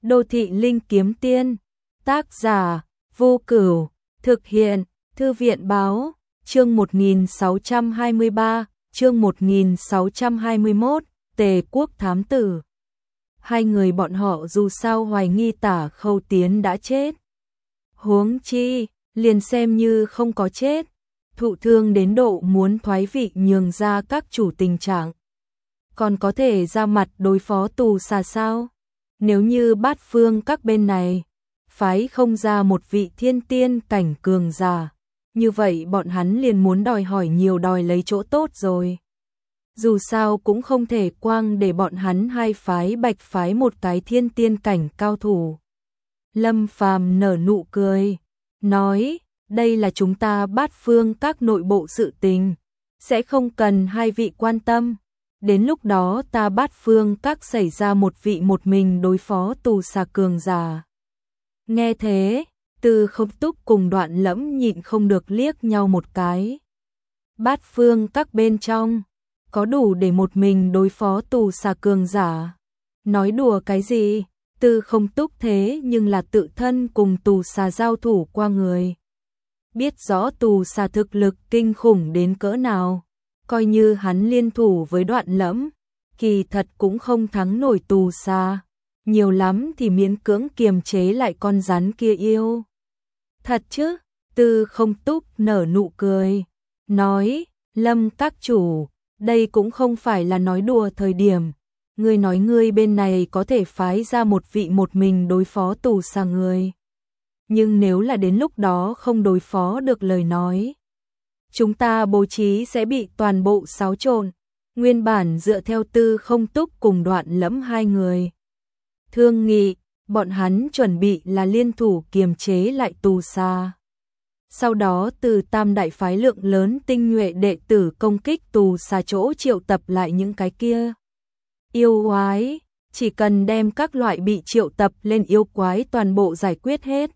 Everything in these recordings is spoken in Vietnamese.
Đô thị linh kiếm tiên, tác giả, Vô Cửu, thực hiện, Thư viện báo, chương 1623, chương 1621, Tề Quốc thám tử. Hai người bọn họ dù sao hoài nghi Tả Khâu Tiến đã chết. Huống chi, liền xem như không có chết, thụ thương đến độ muốn thoái vị nhường ra các chủ tình trạng. Còn có thể ra mặt đối phó tù xà sao? Nếu như Bát Phương các bên này phái không ra một vị thiên tiên cảnh cường giả, như vậy bọn hắn liền muốn đòi hỏi nhiều, đòi lấy chỗ tốt rồi. Dù sao cũng không thể quang để bọn hắn hai phái bạch phái một cái thiên tiên cảnh cao thủ. Lâm Phàm nở nụ cười, nói, đây là chúng ta Bát Phương các nội bộ sự tình, sẽ không cần hai vị quan tâm. Đến lúc đó ta Bát Phương các xảy ra một vị một mình đối phó tù xà cường giả. Nghe thế, Từ Không Túc cùng Đoạn Lẫm nhịn không được liếc nhau một cái. Bát Phương các bên trong có đủ để một mình đối phó tù xà cường giả? Nói đùa cái gì? Từ Không Túc thế nhưng là tự thân cùng tù xà giao thủ qua người, biết rõ tù xà thực lực kinh khủng đến cỡ nào. Coi như hắn liên thủ với Đoạn Lẫm, kỳ thật cũng không thắng nổi tù xà, nhiều lắm thì miễn cưỡng kiềm chế lại con rắn kia yêu. Thật chứ? Từ Không Túc nở nụ cười, nói, Lâm các chủ, đây cũng không phải là nói đùa thời điểm. Ngươi nói ngươi bên này có thể phái ra một vị một mình đối phó tù xà người. Nhưng nếu là đến lúc đó không đối phó được lời nói, chúng ta bố trí sẽ bị toàn bộ xáo trộn. Nguyên bản dựa theo Tư Không Túc cùng Đoạn Lẫm hai người thương nghị, bọn hắn chuẩn bị là liên thủ kiềm chế lại tù xà. Sau đó từ tam đại phái lượng lớn tinh nhuệ đệ tử công kích tù xà chỗ triệu tập lại những cái kia yêu quái, chỉ cần đem các loại bị triệu tập lên yêu quái toàn bộ giải quyết hết.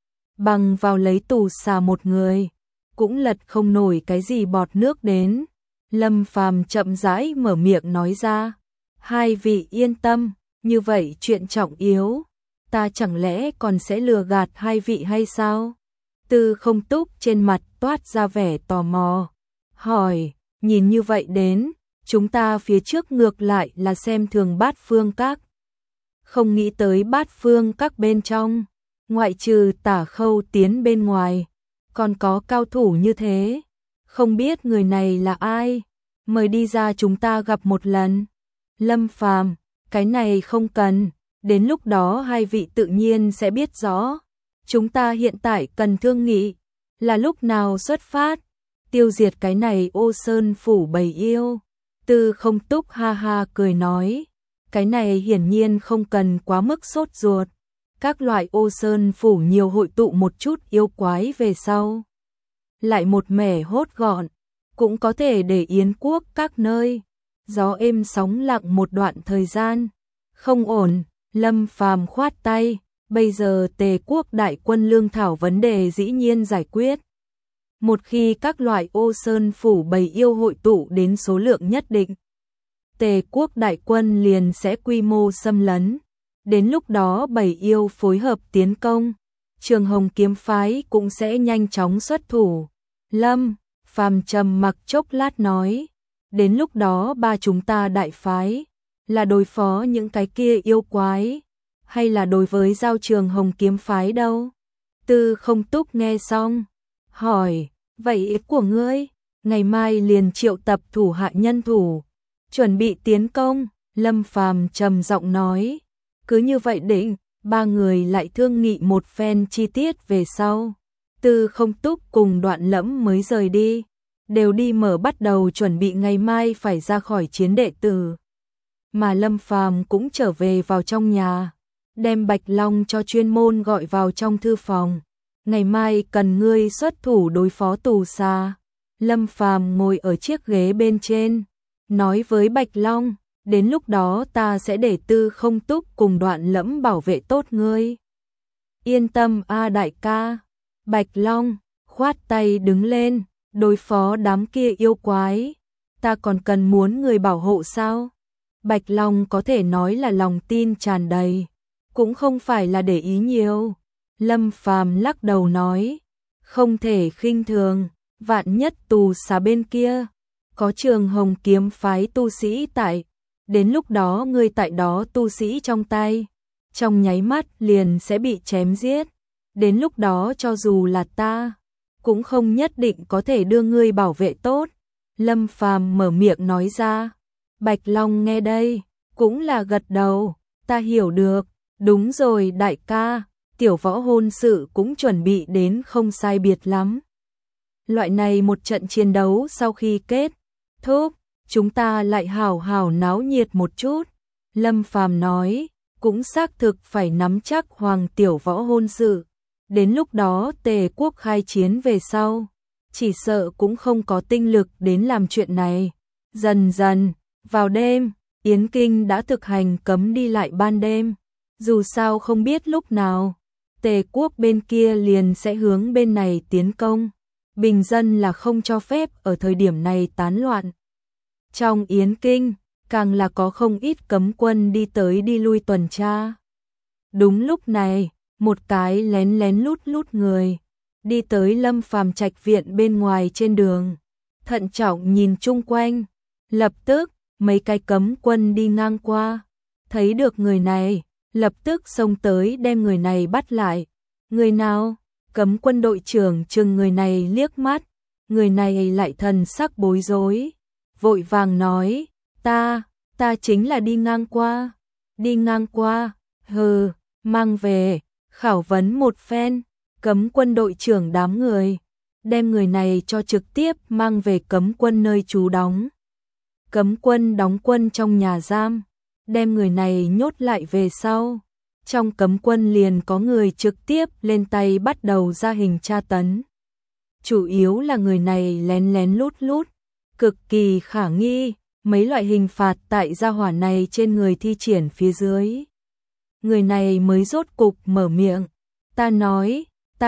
Bằng vào lấy tù xà một người, cũng lật không nổi cái gì bọt nước đến. Lâm Phàm chậm rãi mở miệng nói ra, hai vị yên tâm, như vậy chuyện trọng yếu, ta chẳng lẽ còn sẽ lừa gạt hai vị hay sao? Từ Không Túc trên mặt toát ra vẻ tò mò, hỏi, nhìn như vậy đến, chúng ta phía trước ngược lại là xem thường Bát Phương các. Không nghĩ tới Bát Phương các bên trong, ngoại trừ Tả Khâu Tiến bên ngoài, còn có cao thủ như thế. Không biết người này là ai, mời đi ra chúng ta gặp một lần. Lâm Phàm, cái này không cần, đến lúc đó hai vị tự nhiên sẽ biết rõ. Chúng ta hiện tại cần thương nghị, là lúc nào xuất phát, tiêu diệt cái này Ô Sơn phủ bầy yêu. Từ Không Túc ha ha cười nói, cái này hiển nhiên không cần quá mức sốt ruột. Các loại Ô Sơn phủ nhiều hội tụ một chút yêu quái về sau, lại một mẻ hốt gọn, cũng có thể để Yến quốc các nơi gió êm sóng lặng một đoạn thời gian. Không ổn, Lâm Phàm khoát tay, bây giờ Tề quốc đại quân lương thảo vấn đề dĩ nhiên giải quyết. Một khi các loại Ô Sơn phủ bầy yêu hội tụ đến số lượng nhất định, Tề quốc đại quân liền sẽ quy mô xâm lấn. Đến lúc đó bầy yêu phối hợp tiến công, Trường Hồng kiếm phái cũng sẽ nhanh chóng xuất thủ. Lâm Phàm trầm mặc chốc lát nói, đến lúc đó ba chúng ta đại phái là đối phó những cái kia yêu quái, hay là đối với giao Trường Hồng kiếm phái đâu? Tư Không Túc nghe xong, hỏi, vậy ý của ngươi, ngày mai liền triệu tập thủ hạ nhân thủ, chuẩn bị tiến công. Lâm Phàm trầm giọng nói, cứ như vậy định. Ba người lại thương nghị một phen chi tiết về sau, Tư Không Túc cùng Đoạn Lẫm mới rời đi, đều đi mở bắt đầu chuẩn bị ngày mai phải ra khỏi chiến đệ tử. Mà Lâm Phàm cũng trở về vào trong nhà, đem Bạch Long cho chuyên môn gọi vào trong thư phòng. Ngày mai cần ngươi xuất thủ đối phó tù xà. Lâm Phàm ngồi ở chiếc ghế bên trên, nói với Bạch Long, đến lúc đó ta sẽ để Tư Không Túc cùng Đoạn Lẫm bảo vệ tốt ngươi. Yên tâm a đại ca. Bạch Long khoát tay đứng lên, đối phó đám kia yêu quái, ta còn cần muốn người bảo hộ sao? Bạch Long có thể nói là lòng tin tràn đầy, cũng không phải là để ý nhiều. Lâm Phàm lắc đầu nói, không thể khinh thường, vạn nhất tù xá bên kia có Trường Hồng kiếm phái tu sĩ tại, đến lúc đó ngươi tại đó tu sĩ trong tay, trong nháy mắt liền sẽ bị chém giết, đến lúc đó cho dù là ta, cũng không nhất định có thể đưa ngươi bảo vệ tốt. Lâm Phàm mở miệng nói ra. Bạch Long nghe đây, cũng là gật đầu, ta hiểu được, đúng rồi đại ca, tiểu võ hôn sự cũng chuẩn bị đến không sai biệt lắm. Loại này một trận chiến đấu sau khi kết thúc, chúng ta lại hào hào náo nhiệt một chút. Lâm Phàm nói, cũng xác thực phải nắm chắc Hoàng tiểu võ hôn sự. Đến lúc đó Tề quốc khai chiến về sau, chỉ sợ cũng không có tinh lực đến làm chuyện này. Dần dần, vào đêm, Yến Kinh đã thực hành cấm đi lại ban đêm. Dù sao không biết lúc nào, Tề quốc bên kia liền sẽ hướng bên này tiến công. Bình dân là không cho phép ở thời điểm này tán loạn. Trong Yến Kinh, càng là có không ít cấm quân đi tới đi lui tuần tra. Đúng lúc này, một cái lén lén lút lút người đi tới Lâm Phàm trạch viện bên ngoài trên đường, thận trọng nhìn chung quanh. Lập tức, mấy cái cấm quân đi ngang qua, thấy được người này, lập tức xông tới đem người này bắt lại. Người nào? Cấm quân đội trưởng chừng người này liếc mắt, người này lại thần sắc bối rối, vội vàng nói, ta chính là đi ngang qua. Đi ngang qua, hừ, mang về, khảo vấn một phen. Cấm quân đội trưởng đám người, đem người này cho trực tiếp mang về cấm quân nơi trú đóng. Cấm quân đóng quân trong nhà giam, đem người này nhốt lại về sau. Trong cấm quân liền có người trực tiếp lên tay bắt đầu ra hình tra tấn. Chủ yếu là người này lén lén lút lút, cực kỳ khả nghi, mấy loại hình phạt tại gia hỏa này trên người thi triển phía dưới. Người này mới rốt cục mở miệng, ta nói,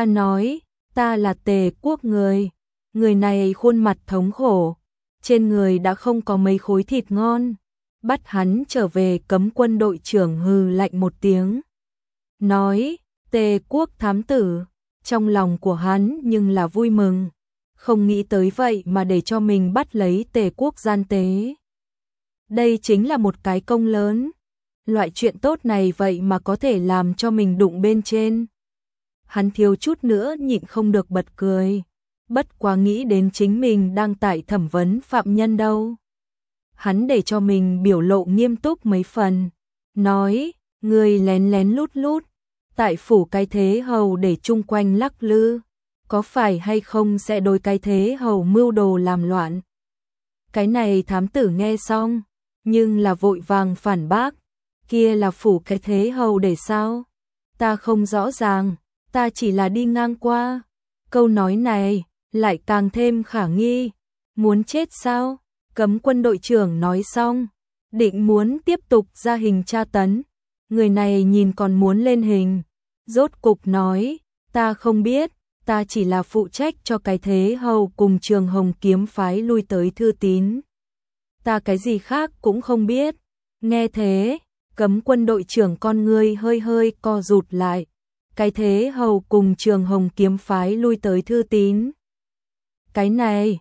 ta là Tề quốc người. Người này khuôn mặt thống khổ, trên người đã không có mấy khối thịt ngon. Bắt hắn trở về. Cấm quân đội trưởng hừ lạnh một tiếng, nói, Tề quốc thám tử. Trong lòng của hắn nhưng là vui mừng, không nghĩ tới vậy mà để cho mình bắt lấy Tề quốc gian tế. Đây chính là một cái công lớn, loại chuyện tốt này vậy mà có thể làm cho mình đụng bên trên. Hắn thiếu chút nữa nhịn không được bật cười, bất quá nghĩ đến chính mình đang tại thẩm vấn phạm nhân đâu. Hắn để cho mình biểu lộ nghiêm túc mấy phần, nói, người lén lén lút lút, tại phủ cái thế hầu để chung quanh lắc lư, có phải hay không sẽ đối cái thế hầu mưu đồ làm loạn. Cái này thám tử nghe xong, nhưng là vội vàng phản bác, kia là phủ cái thế hầu để sao? Ta không rõ ràng, ta chỉ là đi ngang qua. Câu nói này lại càng thêm khả nghi, muốn chết sao? Cấm quân đội trưởng nói xong, định muốn tiếp tục ra hình tra tấn. Người này nhìn còn muốn lên hình, rốt cục nói, ta không biết, ta chỉ là phụ trách cho cái thế hầu cùng Trường Hồng kiếm phái lui tới thư tín. Ta cái gì khác cũng không biết. Nghe thế, cấm quân đội trưởng con ngươi hơi hơi co rụt lại. Cái thế hầu cùng Trường Hồng kiếm phái lui tới thư tín. Cái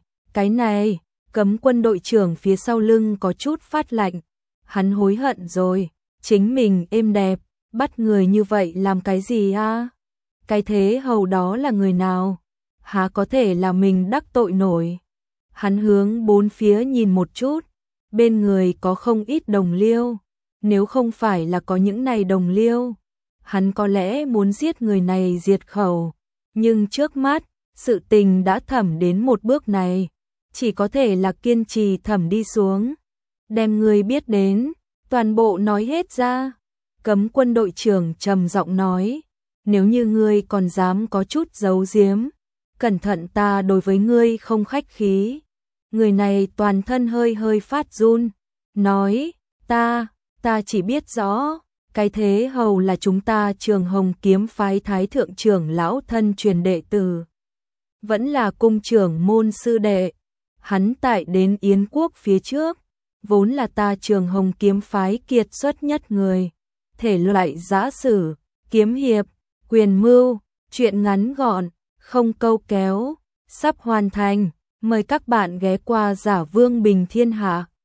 này, cấm quân đội trưởng phía sau lưng có chút phát lạnh. Hắn hối hận rồi, chính mình êm đẹp, bắt người như vậy làm cái gì a? Cái thế hầu đó là người nào? Há có thể là mình đắc tội nổi. Hắn hướng bốn phía nhìn một chút, bên người có không ít đồng liêu. Nếu không phải là có những này đồng liêu, hắn có lẽ muốn giết người này diệt khẩu. Nhưng trước mắt, sự tình đã thẩm đến một bước này, chỉ có thể là kiên trì thẩm đi xuống. Đem người biết đến, toàn bộ nói hết ra. Cấm quân đội trưởng trầm giọng nói, nếu như ngươi còn dám có chút giấu giếm, cẩn thận ta đối với ngươi không khách khí. Người này toàn thân hơi hơi phát run, nói, ta chỉ biết rõ, cái thế hầu là chúng ta Trường Hồng kiếm phái thái thượng trưởng lão thân truyền đệ tử, vẫn là cung trưởng môn sư đệ. Hắn tại đến Yến quốc phía trước, vốn là ta Trường Hồng kiếm phái kiệt xuất nhất người. thể loại giã sử, kiếm hiệp, quyền mưu, truyện ngắn gọn, không câu kéo, sắp hoàn thành. Mời các bạn ghé qua Giả Vương Bình Thiên Hạ.